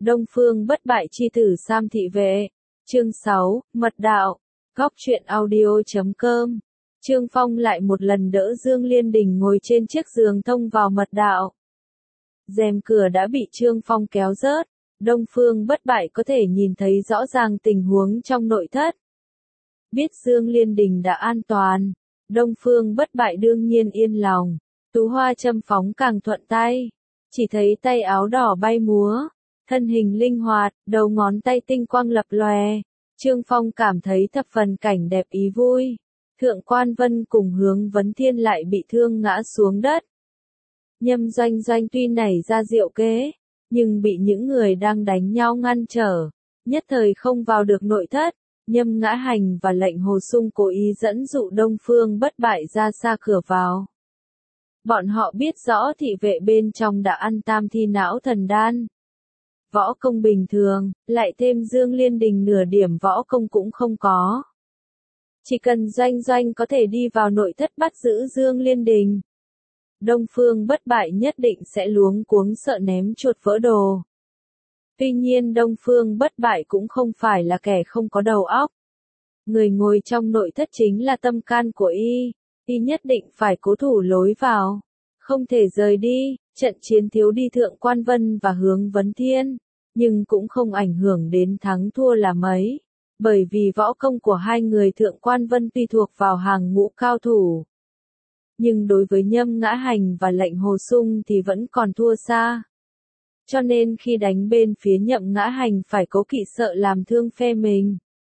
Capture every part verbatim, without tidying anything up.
Đông Phương bất bại chi tử Sam thị vệ. Chương sáu, Mật đạo. Góc truyện audio.com. Trương Phong lại một lần đỡ Dương Liên Đình ngồi trên chiếc giường thông vào mật đạo. Rèm cửa đã bị Trương Phong kéo rớt, Đông Phương bất bại có thể nhìn thấy rõ ràng tình huống trong nội thất. Biết Dương Liên Đình đã an toàn, Đông Phương bất bại đương nhiên yên lòng, tú hoa châm phóng càng thuận tay, chỉ thấy tay áo đỏ bay múa, thân hình linh hoạt, đầu ngón tay tinh quang lập lòe, Trương Phong cảm thấy thập phần cảnh đẹp ý vui. Thượng Quan Vân cùng Hướng Vấn Thiên lại bị thương ngã xuống đất. Nhâm Doanh Doanh tuy nảy ra diệu kế, nhưng bị những người đang đánh nhau ngăn trở, nhất thời không vào được nội thất. Nhâm Ngã Hành và Lệnh Hồ Sung cố ý dẫn dụ Đông Phương bất bại ra xa cửa vào. Bọn họ biết rõ thị vệ bên trong đã ăn tam thi não thần đan. Võ công bình thường, lại thêm Dương Liên Đình nửa điểm võ công cũng không có. Chỉ cần Doanh Doanh có thể đi vào nội thất bắt giữ Dương Liên Đình, Đông Phương bất bại nhất định sẽ luống cuống sợ ném chuột vỡ đồ. Tuy nhiên Đông Phương bất bại cũng không phải là kẻ không có đầu óc. Người ngồi trong nội thất chính là tâm can của y, y nhất định phải cố thủ lối vào, không thể rời đi. Trận chiến thiếu đi Thượng Quan Vân và Hướng Vấn Thiên, nhưng cũng không ảnh hưởng đến thắng thua là mấy, bởi vì võ công của hai người Thượng Quan Vân tuy thuộc vào hàng ngũ cao thủ, nhưng đối với Nhâm Ngã Hành và Lệnh Hồ Sung thì vẫn còn thua xa. Cho nên khi đánh bên phía Nhậm Ngã Hành phải cố kỵ sợ làm thương phe mình,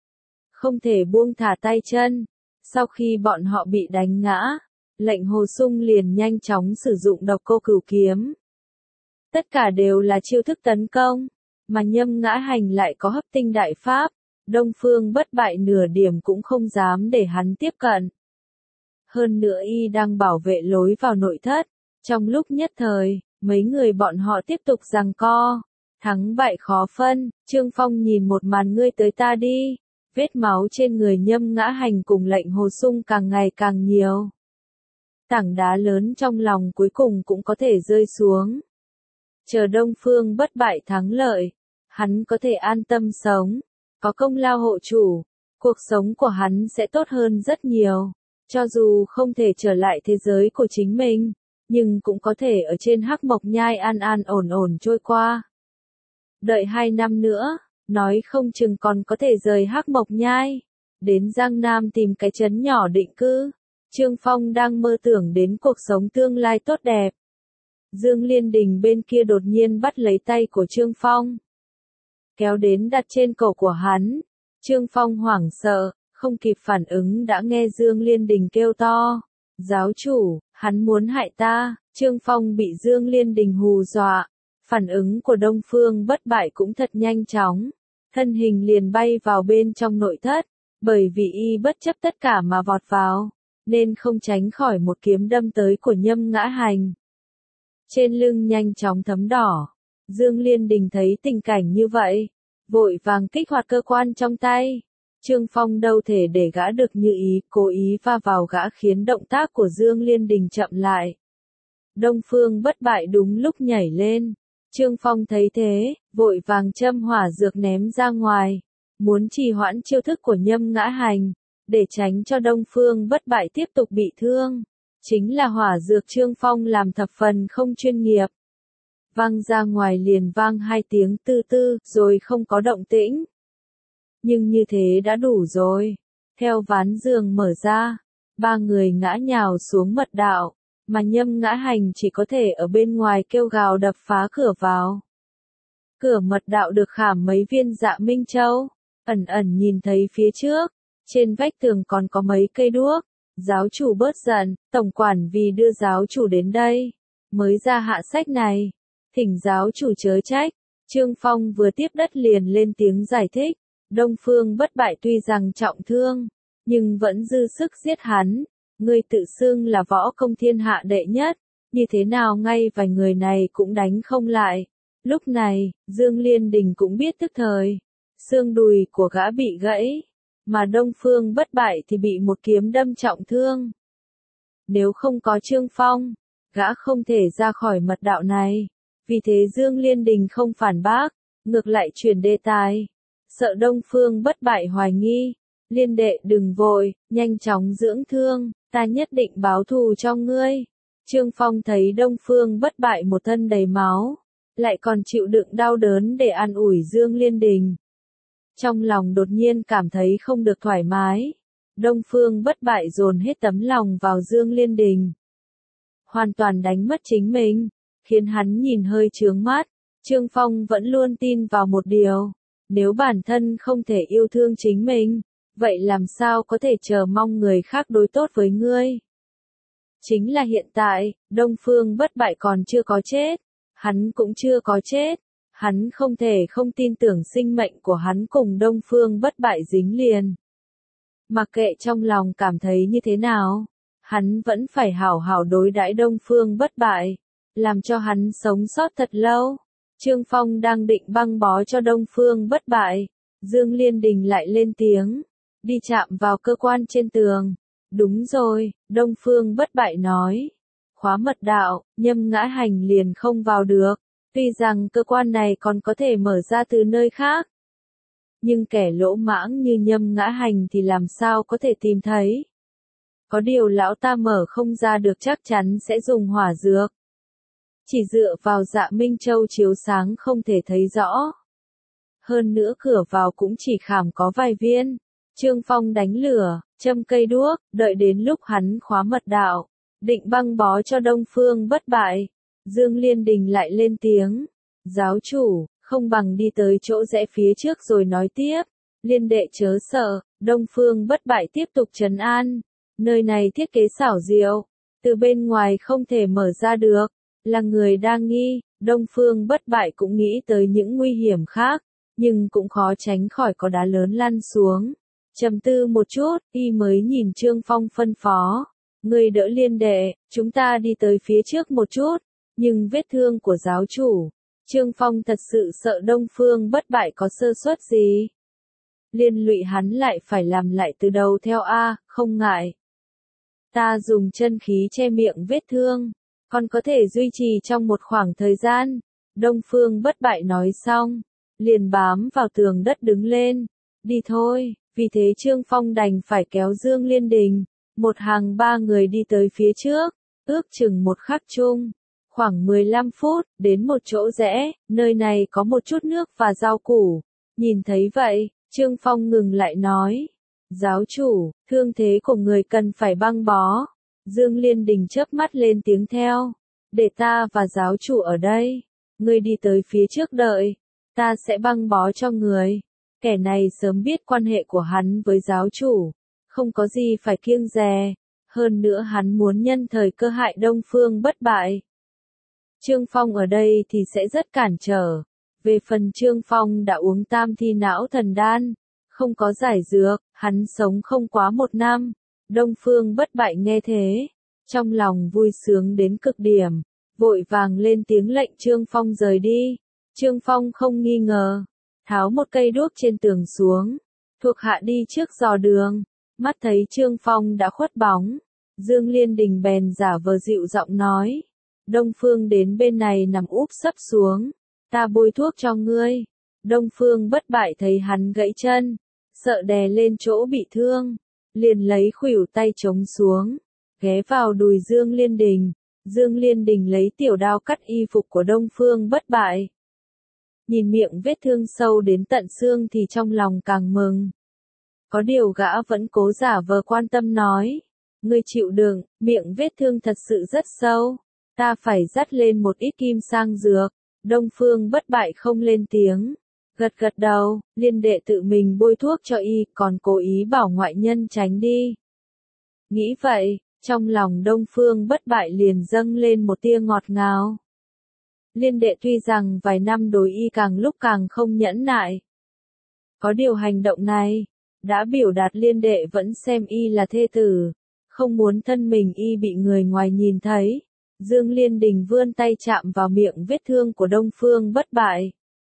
không thể buông thả tay chân. Sau khi bọn họ bị đánh ngã, Lệnh Hồ Sung liền nhanh chóng sử dụng độc cô cửu kiếm. Tất cả đều là chiêu thức tấn công, mà Nhâm Ngã Hành lại có hấp tinh đại pháp, Đông Phương bất bại nửa điểm cũng không dám để hắn tiếp cận. Hơn nữa y đang bảo vệ lối vào nội thất, trong lúc nhất thời, mấy người bọn họ tiếp tục giằng co, thắng bại khó phân. Trương Phong nhìn một màn ngươi tới ta đi, vết máu trên người Nhâm Ngã Hành cùng Lệnh Hồ Sung càng ngày càng nhiều. Tảng đá lớn trong lòng cuối cùng cũng có thể rơi xuống. Chờ Đông Phương bất bại thắng lợi, hắn có thể an tâm sống, có công lao hộ chủ, cuộc sống của hắn sẽ tốt hơn rất nhiều. Cho dù không thể trở lại thế giới của chính mình, nhưng cũng có thể ở trên Hắc Mộc Nhai an an ổn ổn trôi qua. Đợi hai năm nữa, nói không chừng còn có thể rời Hắc Mộc Nhai, đến Giang Nam tìm cái trấn nhỏ định cư. Trương Phong đang mơ tưởng đến cuộc sống tương lai tốt đẹp. Dương Liên Đình bên kia đột nhiên bắt lấy tay của Trương Phong, kéo đến đặt trên cổ của hắn. Trương Phong hoảng sợ, không kịp phản ứng đã nghe Dương Liên Đình kêu to, giáo chủ, hắn muốn hại ta. Trương Phong bị Dương Liên Đình hù dọa, phản ứng của Đông Phương bất bại cũng thật nhanh chóng, thân hình liền bay vào bên trong nội thất, bởi vì y bất chấp tất cả mà vọt vào, nên không tránh khỏi một kiếm đâm tới của Nhâm Ngã Hành. Trên lưng nhanh chóng thấm đỏ, Dương Liên Đình thấy tình cảnh như vậy, vội vàng kích hoạt cơ quan trong tay. Trương Phong đâu thể để gã được như ý, cố ý va vào gã khiến động tác của Dương Liên Đình chậm lại. Đông Phương bất bại đúng lúc nhảy lên, Trương Phong thấy thế, vội vàng châm hỏa dược ném ra ngoài, muốn trì hoãn chiêu thức của Nhâm Ngã Hành, để tránh cho Đông Phương bất bại tiếp tục bị thương. Chính là hỏa dược Trương Phong làm thập phần không chuyên nghiệp. Vang ra ngoài liền vang hai tiếng tư tư, rồi không có động tĩnh. Nhưng như thế đã đủ rồi. Theo ván giường mở ra, ba người ngã nhào xuống mật đạo, mà Nhâm Ngã Hành chỉ có thể ở bên ngoài kêu gào đập phá cửa vào. Cửa mật đạo được khảm mấy viên Dạ Minh Châu, ẩn ẩn nhìn thấy phía trước, trên vách tường còn có mấy cây đuốc. Giáo chủ bớt giận, tổng quản vì đưa giáo chủ đến đây, mới ra hạ sách này, thỉnh giáo chủ chớ trách. Trương Phong vừa tiếp đất liền lên tiếng giải thích, Đông Phương bất bại tuy rằng trọng thương, nhưng vẫn dư sức giết hắn. Ngươi tự xưng là võ công thiên hạ đệ nhất, như thế nào ngay vài người này cũng đánh không lại. Lúc này, Dương Liên Đình cũng biết tức thời, xương đùi của gã bị gãy, mà Đông Phương bất bại thì bị một kiếm đâm trọng thương. Nếu không có Trương Phong, gã không thể ra khỏi mật đạo này. Vì thế Dương Liên Đình không phản bác, ngược lại chuyển đề tài. Sợ Đông Phương Bất Bại hoài nghi. Liên đệ đừng vội, nhanh chóng dưỡng thương, ta nhất định báo thù cho ngươi. Trương Phong thấy Đông Phương Bất Bại một thân đầy máu, lại còn chịu đựng đau đớn để an ủi Dương Liên Đình. Trong lòng đột nhiên cảm thấy không được thoải mái. Đông Phương Bất Bại dồn hết tấm lòng vào Dương Liên Đình. Hoàn toàn đánh mất chính mình, khiến hắn nhìn hơi chướng mắt. Trương Phong vẫn luôn tin vào một điều. Nếu bản thân không thể yêu thương chính mình, vậy làm sao có thể chờ mong người khác đối tốt với ngươi? Chính là hiện tại, Đông Phương Bất Bại còn chưa có chết. Hắn cũng chưa có chết. Hắn không thể không tin tưởng sinh mệnh của hắn cùng Đông Phương Bất Bại dính liền. Mặc kệ trong lòng cảm thấy như thế nào, hắn vẫn phải hảo hảo đối đãi Đông Phương Bất Bại, làm cho hắn sống sót thật lâu. Trương Phong đang định băng bó cho Đông Phương Bất Bại, Dương Liên Đình lại lên tiếng, đi chạm vào cơ quan trên tường. Đúng rồi, Đông Phương Bất Bại nói, khóa mật đạo, Nhâm Ngã Hành liền không vào được, tuy rằng cơ quan này còn có thể mở ra từ nơi khác. Nhưng kẻ lỗ mãng như Nhâm Ngã Hành thì làm sao có thể tìm thấy. Có điều lão ta mở không ra được chắc chắn sẽ dùng hỏa dược. Chỉ dựa vào Dạ Minh Châu chiếu sáng không thể thấy rõ. Hơn nữa cửa vào cũng chỉ khảm có vài viên. Trương Phong đánh lửa, châm cây đuốc, đợi đến lúc hắn khóa mật đạo, định băng bó cho Đông Phương Bất Bại. Dương Liên Đình lại lên tiếng, giáo chủ, không bằng đi tới chỗ rẽ phía trước rồi nói tiếp. Liên đệ chớ sợ, Đông Phương Bất Bại tiếp tục trấn an. Nơi này thiết kế xảo diệu, từ bên ngoài không thể mở ra được. Là người đang nghi, Đông Phương Bất Bại cũng nghĩ tới những nguy hiểm khác, nhưng cũng khó tránh khỏi có đá lớn lăn xuống. Trầm tư một chút, y mới nhìn Trương Phong phân phó. Người đỡ Liên đệ, chúng ta đi tới phía trước một chút, nhưng vết thương của giáo chủ. Trương Phong thật sự sợ Đông Phương Bất Bại có sơ suất gì. Liên lụy hắn lại phải làm lại từ đầu theo A, không ngại. Ta dùng chân khí che miệng vết thương, còn có thể duy trì trong một khoảng thời gian. Đông Phương Bất Bại nói xong, liền bám vào tường đất đứng lên. Đi thôi, vì thế Trương Phong đành phải kéo Dương Liên Đình. Một hàng ba người đi tới phía trước, ước chừng một khắc chung. Khoảng mười lăm phút, đến một chỗ rẽ, nơi này có một chút nước và rau củ. Nhìn thấy vậy, Trương Phong ngừng lại nói. Giáo chủ, thương thế của người cần phải băng bó. Dương Liên Đình chớp mắt lên tiếng theo. Để ta và giáo chủ ở đây. Ngươi đi tới phía trước đợi. Ta sẽ băng bó cho người. Kẻ này sớm biết quan hệ của hắn với giáo chủ. Không có gì phải kiêng dè. Hơn nữa hắn muốn nhân thời cơ hại Đông Phương Bất Bại. Trương Phong ở đây thì sẽ rất cản trở. Về phần Trương Phong đã uống tam thi não thần đan. Không có giải dược, hắn sống không quá một năm. Đông Phương Bất Bại nghe thế. Trong lòng vui sướng đến cực điểm. Vội vàng lên tiếng lệnh Trương Phong rời đi. Trương Phong không nghi ngờ. Tháo một cây đuốc trên tường xuống. Thuộc hạ đi trước dò đường. Mắt thấy Trương Phong đã khuất bóng. Dương Liên Đình bèn giả vờ dịu giọng nói. Đông Phương đến bên này nằm úp sấp xuống. Ta bôi thuốc cho ngươi. Đông Phương Bất Bại thấy hắn gãy chân. Sợ đè lên chỗ bị thương. Liền lấy khuỷu tay chống xuống. Ghé vào đùi Dương Liên Đình. Dương Liên Đình lấy tiểu đao cắt y phục của Đông Phương Bất Bại. Nhìn miệng vết thương sâu đến tận xương thì trong lòng càng mừng. Có điều gã vẫn cố giả vờ quan tâm nói. Ngươi chịu đựng, miệng vết thương thật sự rất sâu. Ta phải dắt lên một ít kim sang dược. Đông Phương Bất Bại không lên tiếng. Gật gật đầu, Liên đệ tự mình bôi thuốc cho y, còn cố ý bảo ngoại nhân tránh đi. Nghĩ vậy, trong lòng Đông Phương Bất Bại liền dâng lên một tia ngọt ngào. Liên đệ tuy rằng vài năm đối y càng lúc càng không nhẫn nại. Có điều hành động này, đã biểu đạt Liên đệ vẫn xem y là thê tử, không muốn thân mình y bị người ngoài nhìn thấy. Dương Liên Đình vươn tay chạm vào miệng vết thương của Đông Phương Bất Bại.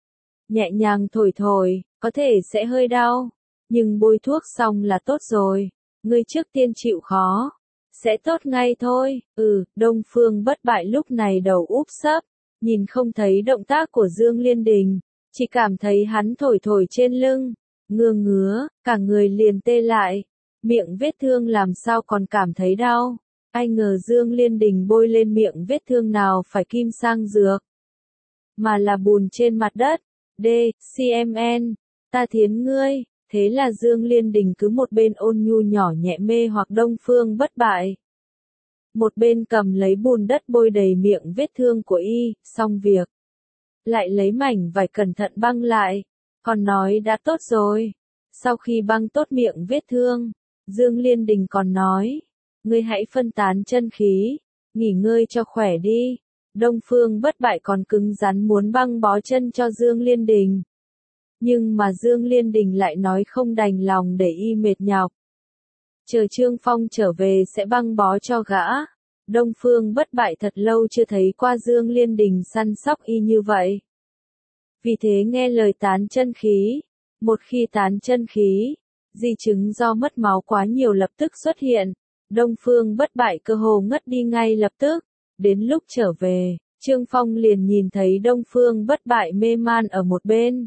Nhẹ nhàng thổi thổi, có thể sẽ hơi đau, nhưng bôi thuốc xong là tốt rồi. Ngươi trước tiên chịu khó, sẽ tốt ngay thôi. Ừ, Đông Phương Bất Bại lúc này đầu úp sấp, nhìn không thấy động tác của Dương Liên Đình, chỉ cảm thấy hắn thổi thổi trên lưng, ngứa ngứa, cả người liền tê lại, miệng vết thương làm sao còn cảm thấy đau. Ai ngờ Dương Liên Đình bôi lên miệng vết thương nào phải kim sang dược, mà là bùn trên mặt đất. D, xê em en, ta thiến ngươi. Thế là Dương Liên Đình cứ một bên ôn nhu nhỏ nhẹ mê hoặc Đông Phương Bất Bại, một bên cầm lấy bùn đất bôi đầy miệng vết thương của y. Xong việc, lại lấy mảnh vải cẩn thận băng lại, còn nói đã tốt rồi. Sau khi băng tốt miệng vết thương, Dương Liên Đình còn nói, ngươi hãy phân tán chân khí, nghỉ ngơi cho khỏe đi. Đông Phương Bất Bại còn cứng rắn muốn băng bó chân cho Dương Liên Đình, nhưng mà Dương Liên Đình lại nói không đành lòng để y mệt nhọc, chờ Trương Phong trở về sẽ băng bó cho gã. Đông Phương Bất Bại thật lâu chưa thấy qua Dương Liên Đình săn sóc y như vậy, vì thế nghe lời tán chân khí. Một khi tán chân khí, di chứng do mất máu quá nhiều lập tức xuất hiện. Đông Phương Bất Bại cơ hồ ngất đi ngay lập tức. Đến lúc trở về, Trương Phong liền nhìn thấy Đông Phương Bất Bại mê man ở một bên,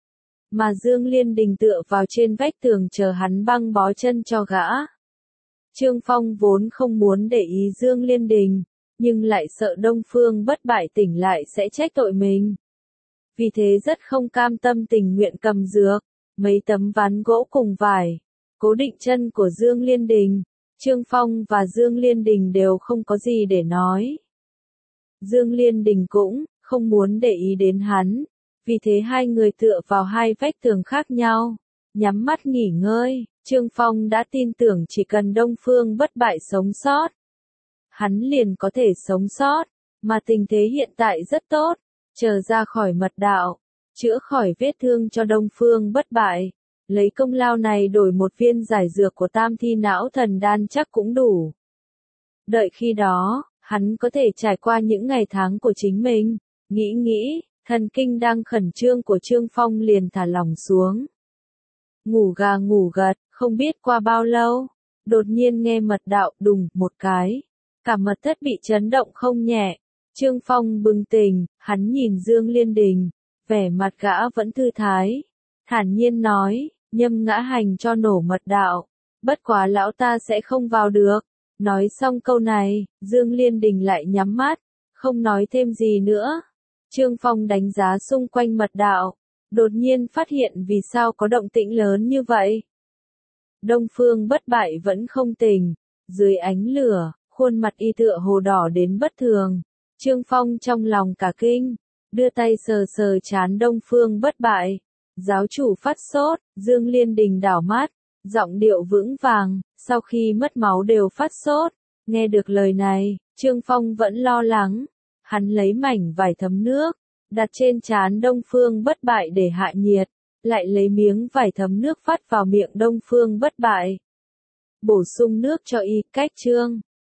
mà Dương Liên Đình tựa vào trên vách tường chờ hắn băng bó chân cho gã. Trương Phong vốn không muốn để ý Dương Liên Đình, nhưng lại sợ Đông Phương Bất Bại tỉnh lại sẽ trách tội mình. Vì thế rất không cam tâm tình nguyện cầm dược, mấy tấm ván gỗ cùng vải, cố định chân của Dương Liên Đình. Trương Phong và Dương Liên Đình đều không có gì để nói. Dương Liên Đình cũng không muốn để ý đến hắn, vì thế hai người tựa vào hai vách tường khác nhau, nhắm mắt nghỉ ngơi. Trương Phong đã tin tưởng chỉ cần Đông Phương Bất Bại sống sót, hắn liền có thể sống sót, mà tình thế hiện tại rất tốt, chờ ra khỏi mật đạo, chữa khỏi vết thương cho Đông Phương Bất Bại, lấy công lao này đổi một viên giải dược của Tam Thi Não Thần Đan chắc cũng đủ. Đợi khi đó, hắn có thể trải qua những ngày tháng của chính mình. Nghĩ nghĩ, thần kinh đang khẩn trương của Trương Phong liền thả lỏng xuống. Ngủ gà ngủ gật, không biết qua bao lâu, đột nhiên nghe mật đạo đùng một cái, cả mật thất bị chấn động không nhẹ. Trương Phong bừng tỉnh, hắn nhìn Dương Liên Đình, vẻ mặt gã vẫn thư thái, thản nhiên nói, Nhâm Ngã Hành cho nổ mật đạo, bất quá lão ta sẽ không vào được. Nói xong câu này, Dương Liên Đình lại nhắm mắt, không nói thêm gì nữa. Trương Phong đánh giá xung quanh mật đạo, đột nhiên phát hiện vì sao có động tĩnh lớn như vậy. Đông Phương Bất Bại vẫn không tỉnh, dưới ánh lửa, khuôn mặt y tựa hồ đỏ đến bất thường. Trương Phong trong lòng cả kinh, đưa tay sờ sờ trán Đông Phương Bất Bại. Giáo chủ phát sốt, Dương Liên Đình đảo mắt, giọng điệu vững vàng, sau khi mất máu đều phát sốt. Nghe được lời này, Trương Phong vẫn lo lắng, hắn lấy mảnh vải thấm nước, đặt trên trán Đông Phương Bất Bại để hạ nhiệt, lại lấy miếng vải thấm nước vắt vào miệng Đông Phương Bất Bại. Bổ sung nước cho y, cách chương.